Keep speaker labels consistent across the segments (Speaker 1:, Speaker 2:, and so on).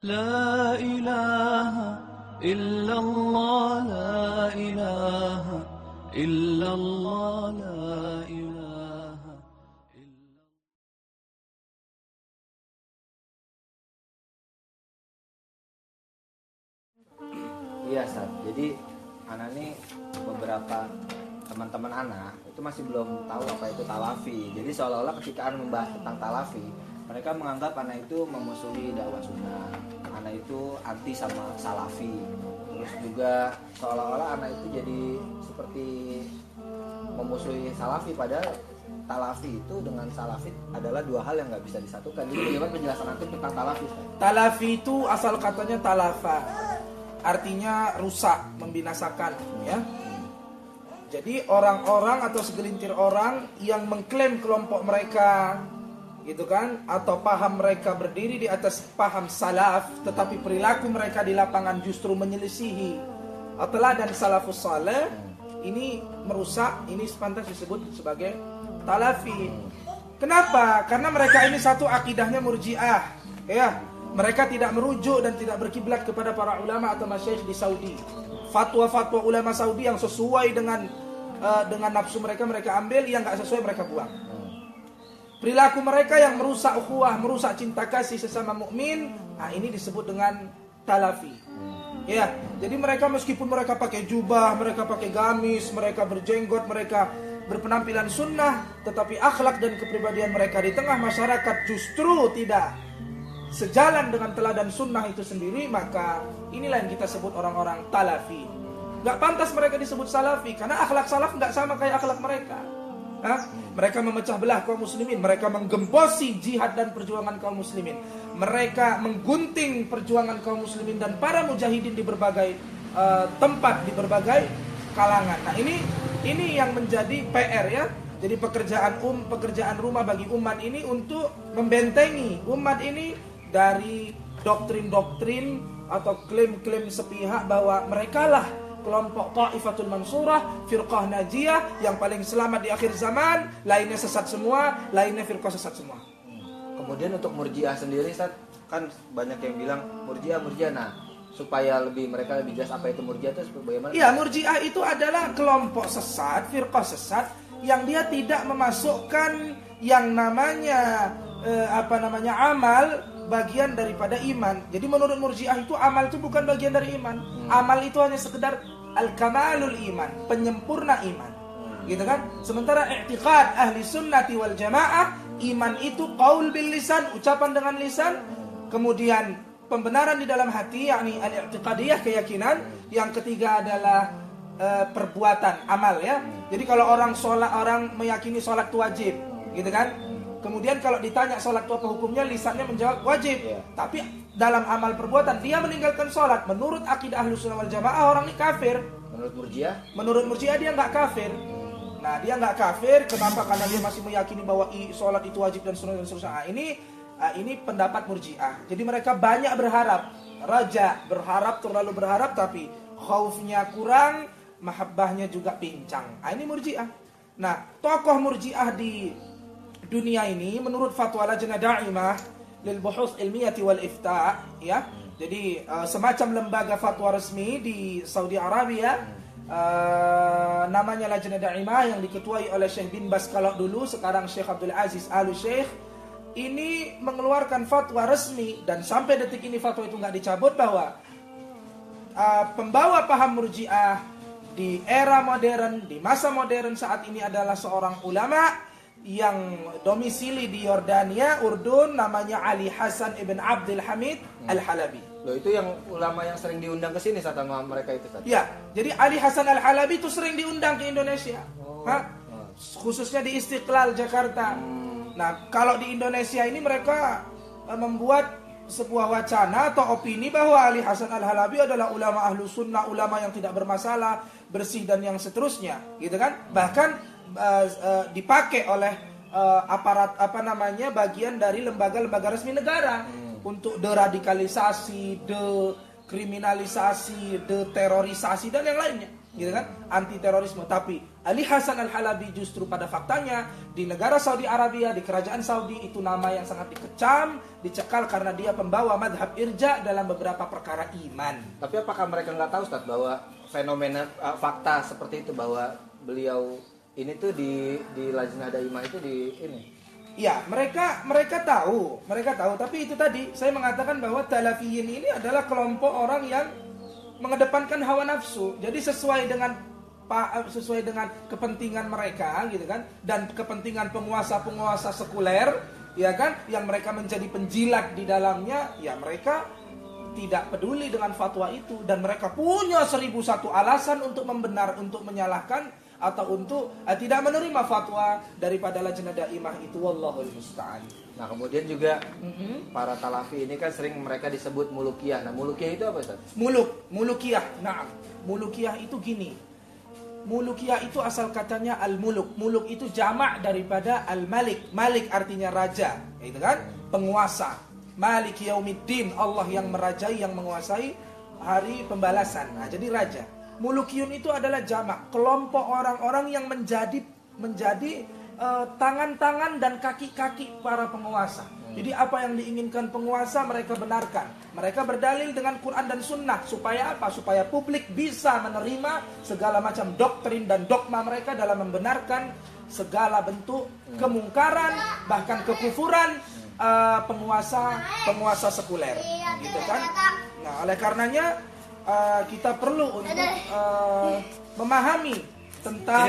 Speaker 1: لا إله إلا الله لا إله إلا الله لا إله إلا
Speaker 2: Iya, Ustaz. Jadi anak ini beberapa teman-teman anak itu masih belum tahu apa itu talafi. Jadi seolah-olah ketika anak membahas tentang talafi, mereka menganggap anak itu memusuhi dakwah sunnah, anak itu anti sama salafi. Terus juga seolah-olah anak itu jadi seperti memusuhi salafi, padahal talafi itu dengan salafi adalah dua hal yang nggak bisa disatukan. Jadi bagaimana penjelasan antum tentang talafi, Ustaz?
Speaker 3: Talafi itu asal katanya talafa, artinya rusak, membinasakan, ya. Jadi orang-orang atau segelintir orang yang mengklaim kelompok mereka, gitu kan, atau paham mereka berdiri di atas paham salaf, tetapi perilaku mereka di lapangan justru menyelisihi teladan salafus saleh, ini merusak, ini pantas disebut sebagai talafi. Kenapa? Karena mereka ini satu akidahnya murji'ah, ya. Mereka tidak merujuk dan tidak berkiblat kepada para ulama atau masyayikh di Saudi. Fatwa-fatwa ulama Saudi yang sesuai dengan nafsu mereka ambil, yang nggak sesuai mereka buang. Perilaku mereka yang merusak ukhuwah, merusak cinta kasih sesama mukmin, nah ini disebut dengan talafi. Ya, jadi mereka meskipun mereka pakai jubah, mereka pakai gamis, mereka berjenggot, mereka berpenampilan sunnah, tetapi akhlak dan kepribadian mereka di tengah masyarakat justru tidak sejalan dengan teladan sunnah itu sendiri, maka inilah yang kita sebut orang-orang talafi. Gak pantas mereka disebut salafi, karena akhlak salaf gak sama kayak akhlak mereka. Mereka memecah belah kaum muslimin, mereka menggembosi jihad dan perjuangan kaum muslimin, mereka menggunting perjuangan kaum muslimin dan para mujahidin di berbagai tempat, di berbagai kalangan. Nah ini yang menjadi PR, ya. Jadi pekerjaan rumah bagi umat ini untuk membentengi umat ini dari doktrin-doktrin atau klaim-klaim sepihak bahwa merekalah kelompok Ta'ifatul Mansurah, firqah najiyah yang paling selamat di akhir zaman, lainnya sesat semua, lainnya firqah sesat semua.
Speaker 2: Kemudian untuk murjiah sendiri, Ustaz, kan banyak yang bilang murjiah. Nah, supaya mereka lebih jelas apa itu murjiah itu bagaimana?
Speaker 3: Iya, murjiah itu adalah kelompok sesat, firqah sesat yang dia tidak memasukkan yang namanya amal bagian daripada iman. Jadi menurut murjiah itu amal itu bukan bagian dari iman. Amal itu hanya sekedar al-kamalul iman, penyempurna iman. Gitu kan? Sementara i'tiqad ahli sunnati wal jamaah, iman itu qaul bil lisan, ucapan dengan lisan, kemudian pembenaran di dalam hati, yakni al-i'tiqadiyah, keyakinan. Yang ketiga adalah perbuatan, amal, ya. Jadi kalau orang meyakini sholat itu wajib, gitu kan? Kemudian kalau ditanya sholat itu apa hukumnya, lisannya menjawab wajib. Tapi dalam amal perbuatan dia meninggalkan sholat. Menurut akidah Ahlus Sunnah wal Jamaah orang ini kafir.
Speaker 2: Menurut murjiah?
Speaker 3: Menurut murjiah dia nggak kafir. Nah, dia nggak kafir. Kenapa? Karena dia masih meyakini bahwa sholat itu wajib dan seterusnya. Ini pendapat murjiah. Jadi mereka banyak berharap, terlalu berharap, tapi khaufnya kurang, mahabbahnya juga pincang. Ini murjiah. Nah, tokoh murjiah di dunia ini menurut fatwa Lajnah Da'imah lil Buhuth Ilmiyah wal Ifta', ya. Jadi semacam lembaga fatwa resmi di Saudi Arabia, namanya Lajnah Da'imah yang diketuai oleh Syekh bin Baz kalau dulu, sekarang Syekh Abdul Aziz Al Syekh. Ini mengeluarkan fatwa resmi dan sampai detik ini fatwa itu nggak dicabut bahwa pembawa paham murjiah di era modern, di masa modern saat ini adalah seorang ulama yang domisili di Yordania, Urdun, namanya Ali Hasan ibn Abdul Hamid Al-Halabi.
Speaker 2: Loh, itu yang ulama yang sering diundang ke sini sama mereka itu, Ustaz?
Speaker 3: Ya, jadi Ali Hasan Al-Halabi itu sering diundang ke Indonesia. Khususnya di Istiqlal Jakarta. Nah, kalau di Indonesia ini mereka membuat sebuah wacana atau opini bahwa Ali Hasan Al-Halabi adalah ulama ahlu sunnah, ulama yang tidak bermasalah, bersih dan yang seterusnya, gitu kan? Bahkan dipakai oleh aparat bagian dari lembaga-lembaga resmi negara untuk deradikalisasi, dekriminalisasi, deterorisasi dan yang lainnya. gitu kan, anti terorisme. Tapi Ali Hasan Al-Halabi justru pada faktanya di negara Saudi Arabia, di kerajaan Saudi, itu nama yang sangat dikecam, dicekal karena dia pembawa madhab irja dalam beberapa perkara iman.
Speaker 2: Tapi apakah mereka nggak tahu Ustaz bahwa fenomena fakta seperti itu, bahwa beliau ini tuh di Lajnah Daimah itu di ini?
Speaker 3: Ya, mereka tahu, tapi itu tadi saya mengatakan bahwa Talafiyin ini adalah kelompok orang yang mengedepankan hawa nafsu. Jadi sesuai dengan kepentingan mereka gitu kan, dan kepentingan penguasa-penguasa sekuler ya kan, yang mereka menjadi penjilat di dalamnya, ya mereka tidak peduli dengan fatwa itu, dan mereka punya 1001 alasan untuk menyalahkan atau untuk tidak menerima fatwa daripada Lajnah Daimah itu. Wallahul musta'an.
Speaker 2: Nah, kemudian juga para Talafi ini kan sering mereka disebut mulukiyah. Nah, mulukiyah itu apa Ustaz?
Speaker 3: Mulukiyah. Nah, mulukiyah itu gini. Mulukiyah itu asal katanya al-muluk. Muluk itu jamak daripada al-malik. Malik artinya raja, gitu kan? Penguasa. Malik yaumiddin, Allah yang merajai, yang menguasai hari pembalasan. Nah, jadi raja. Mulukiyun itu adalah jamak, kelompok orang-orang yang menjadi tangan-tangan dan kaki-kaki para penguasa. Jadi apa yang diinginkan penguasa mereka benarkan. Mereka berdalil dengan Quran dan Sunnah. Supaya apa? Supaya publik bisa menerima segala macam doktrin dan dogma mereka dalam membenarkan segala bentuk kemungkaran, bahkan kekufuran penguasa sekuler, gitu kan? Nah, oleh karenanya kita perlu untuk memahami tentang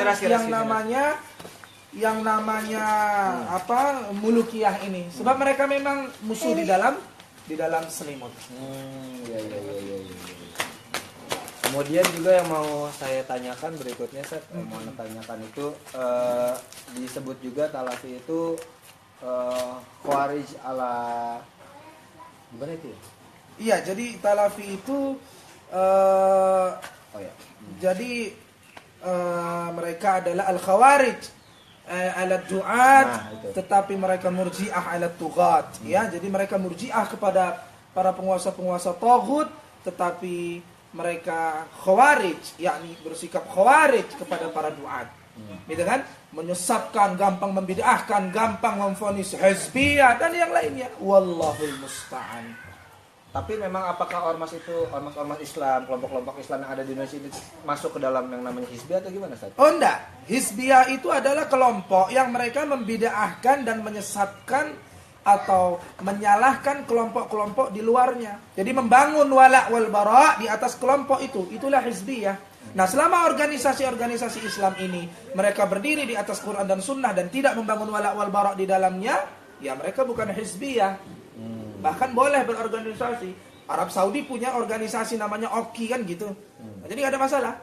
Speaker 3: yang namanya mulukiyah ini, sebab mereka memang musuh di dalam selimut.
Speaker 2: Ya. Kemudian juga yang mau saya tanyakan berikutnya, Ustaz, mau tanyakan itu disebut juga Talafi itu Khawarij ala gimana itu ya?
Speaker 3: Iya, jadi Talafi itu jadi mereka adalah al-Khawarij ala du'at, tetapi mereka murji'ah ala tughat. Ya, jadi mereka murji'ah kepada para penguasa-penguasa taghut, tetapi mereka Khawarij, yakni bersikap Khawarij kepada para du'at. Gitu kan? Menyesatkan, gampang membid'ahkan, gampang memvonis hizbiyah dan yang lainnya. Wallahul musta'an.
Speaker 2: Tapi memang apakah ormas Islam, kelompok-kelompok Islam yang ada di Indonesia ini masuk ke dalam yang namanya hizbiyah atau gimana, Ustaz?
Speaker 3: Oh enggak, hizbiyah itu adalah kelompok yang mereka membid'ahkan dan menyesatkan atau menyalahkan kelompok-kelompok di luarnya. Jadi membangun wala' wal bara' di atas kelompok itu, itulah hizbiyah. Nah, selama organisasi-organisasi Islam ini mereka berdiri di atas Quran dan Sunnah dan tidak membangun wala' wal bara' di dalamnya, ya mereka bukan hizbiyah. Bahkan boleh berorganisasi. Arab Saudi punya organisasi namanya OKI kan gitu. Jadi gak ada masalah.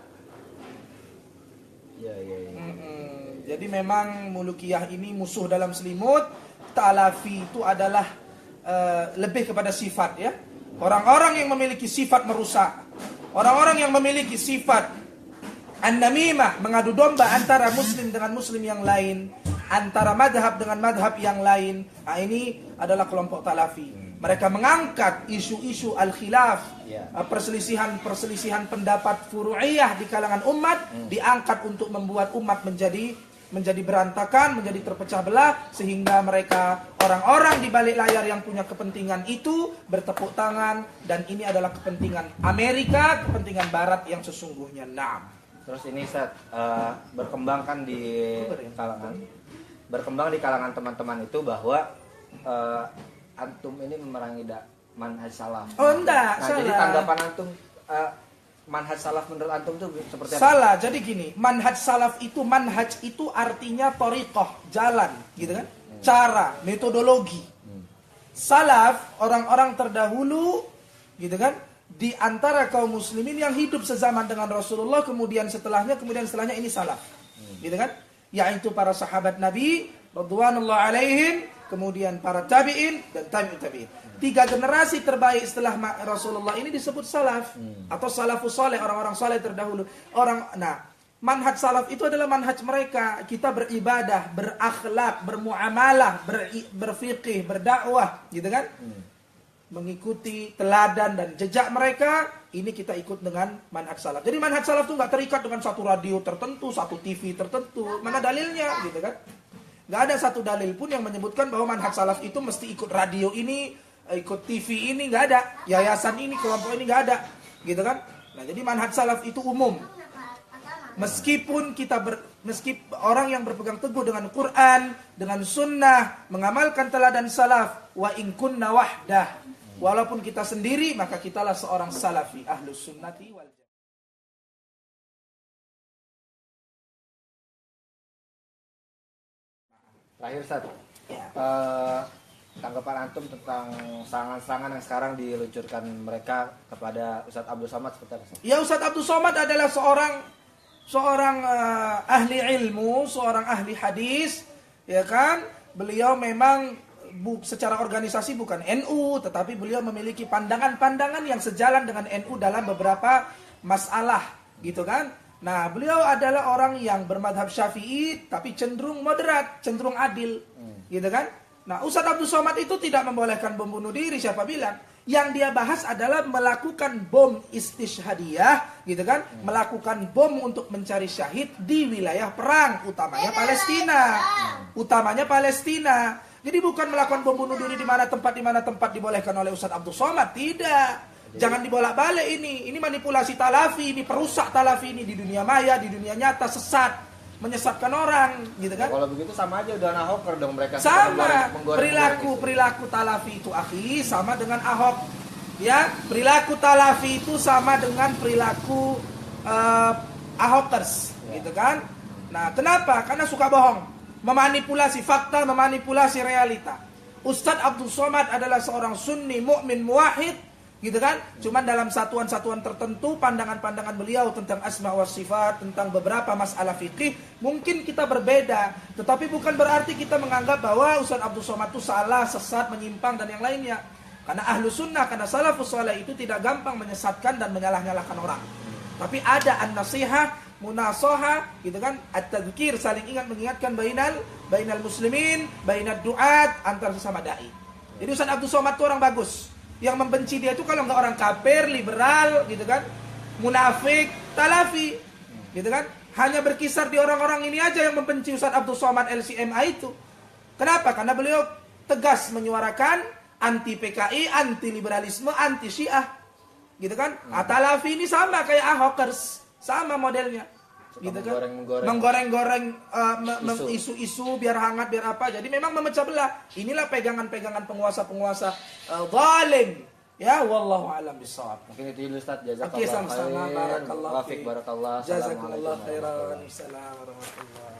Speaker 2: Ya.
Speaker 3: Jadi memang mulukiyah ini musuh dalam selimut. Talafi itu adalah lebih kepada sifat ya. Orang-orang yang memiliki sifat merusak. Orang-orang yang memiliki sifat an-namimah, mengadu domba antara muslim dengan muslim yang lain, antara madhab dengan madhab yang lain. Nah, ini adalah kelompok Talafi. Mereka mengangkat isu-isu al-khilaf, perselisihan pendapat furu'iyah di kalangan umat, diangkat untuk membuat umat menjadi berantakan, menjadi terpecah belah, sehingga mereka orang-orang di balik layar yang punya kepentingan itu bertepuk tangan, dan ini adalah kepentingan Amerika, kepentingan Barat yang sesungguhnya. Nah,
Speaker 2: terus ini Ustaz, berkembang di kalangan teman-teman itu bahwa antum ini memerangi manhaj salaf.
Speaker 3: Oh enggak,
Speaker 2: nah,
Speaker 3: salah.
Speaker 2: Jadi tanggapan antum manhaj salaf menurut antum itu seperti apa?
Speaker 3: Salah. Jadi gini, manhaj itu artinya thariqah, jalan, gitu kan? Cara, metodologi. Salaf, orang-orang terdahulu, gitu kan? Di antara kaum muslimin yang hidup sezaman dengan Rasulullah, kemudian setelahnya ini salaf. Gitu kan? Yaitu para sahabat Nabi radhiyallahu alaihim, kemudian para tabi'in dan tabi'in. 3 generasi terbaik setelah Rasulullah ini disebut salaf atau salafus saleh, orang-orang saleh terdahulu. Manhaj salaf itu adalah manhaj mereka. Kita beribadah, berakhlak, bermuamalah, berfikih, berdakwah, gitu kan? Mengikuti teladan dan jejak mereka ini kita ikut dengan manhaj salaf. Jadi manhaj salaf itu nggak terikat dengan satu radio tertentu, satu TV tertentu. Mana dalilnya, gitu kan? Nggak ada satu dalil pun yang menyebutkan bahwa manhaj salaf itu mesti ikut radio ini, ikut TV ini, nggak ada. Yayasan ini, kelompok ini nggak ada, gitu kan? Nah, jadi manhaj salaf itu umum. Meskipun orang yang berpegang teguh dengan Quran, dengan sunnah, mengamalkan teladan salaf, wa in kunna wahdah. Walaupun kita sendiri, maka kitalah seorang salafi, ahlus sunnati wal jamaah.
Speaker 2: Terakhir Ustaz,
Speaker 3: Ya.
Speaker 2: tanggapan antum tentang serangan-serangan yang sekarang diluncurkan mereka kepada Ustadz Abdul Somad seperti apa?
Speaker 3: Ya, Ustadz Abdul Somad adalah seorang ahli ilmu, seorang ahli hadis, ya kan? Beliau memang secara organisasi bukan NU, tetapi beliau memiliki pandangan-pandangan yang sejalan dengan NU dalam beberapa masalah, gitu kan? Nah, beliau adalah orang yang bermadhab Syafi'i, tapi cenderung moderat, cenderung adil, gitu kan? Nah, Ustadz Abdul Somad itu tidak membolehkan bom bunuh diri, siapa bilang? Yang dia bahas adalah melakukan bom istishhadiyah, gitu kan? Melakukan bom untuk mencari syahid di wilayah perang, utamanya Palestina. Jadi bukan melakukan bom bunuh diri di mana tempat dibolehkan oleh Ustadz Abdul Somad, tidak. Jangan dibolak-balik ini. Ini manipulasi talafi, ini perusak talafi ini di dunia maya, di dunia nyata, sesat, menyesatkan orang, gitu kan?
Speaker 2: Kalau begitu sama aja udah Ahoker dong mereka.
Speaker 3: Sama
Speaker 2: menggoreng
Speaker 3: perilaku talafi itu akhi sama dengan Ahok. Ya, perilaku talafi itu sama dengan perilaku Ahokers, gitu kan? Nah, kenapa? Karena suka bohong, memanipulasi fakta, memanipulasi realita. Ustadz Abdul Somad adalah seorang sunni mukmin muwahhid, gitu kan? Cuman dalam satuan-satuan tertentu pandangan-pandangan beliau tentang asma wa sifat, tentang beberapa masalah fikih mungkin kita berbeda, tetapi bukan berarti kita menganggap bahwa Ustadz Abdul Somad itu salah, sesat, menyimpang dan yang lainnya. Karena ahlu sunnah, karena salafus saleh itu tidak gampang menyesatkan dan menyalah-nyalahkan orang. Tapi ada an-nasihah, munasoha, gitu kan? At-tadzkir, saling ingat mengingatkan bainal muslimin, bainad duat, antar sesama dai. Jadi Ustadz Abdul Somad itu orang bagus. Yang membenci dia itu kalau nggak orang kafir, liberal, gitu kan, munafik, talafi, gitu kan. Hanya berkisar di orang-orang ini aja yang membenci Ustadz Abdul Somad LCMA itu. Kenapa? Karena beliau tegas menyuarakan anti PKI, anti liberalisme, anti Syiah, gitu kan. Talafi ini sama kayak Ahokers, sama modelnya, gitu kan. Menggoreng-goreng isu-isu biar hangat, biar apa. Jadi memang memecah belah. Inilah pegangan-pegangan penguasa-penguasa zalim. Ya, wallahu a'lam bishawab.
Speaker 2: Mungkin itu dulu Ustaz, jazakallahu
Speaker 3: Oke, sama-sama.
Speaker 2: khairan.
Speaker 3: Barakallahu
Speaker 2: Wafiq, barakallah.
Speaker 3: Jazakallahu
Speaker 2: Assalamualaikum
Speaker 3: khairan.
Speaker 2: warahmatullahi wabarakatuh.
Speaker 3: Assalamualaikum warahmatullahi wabarakatuh.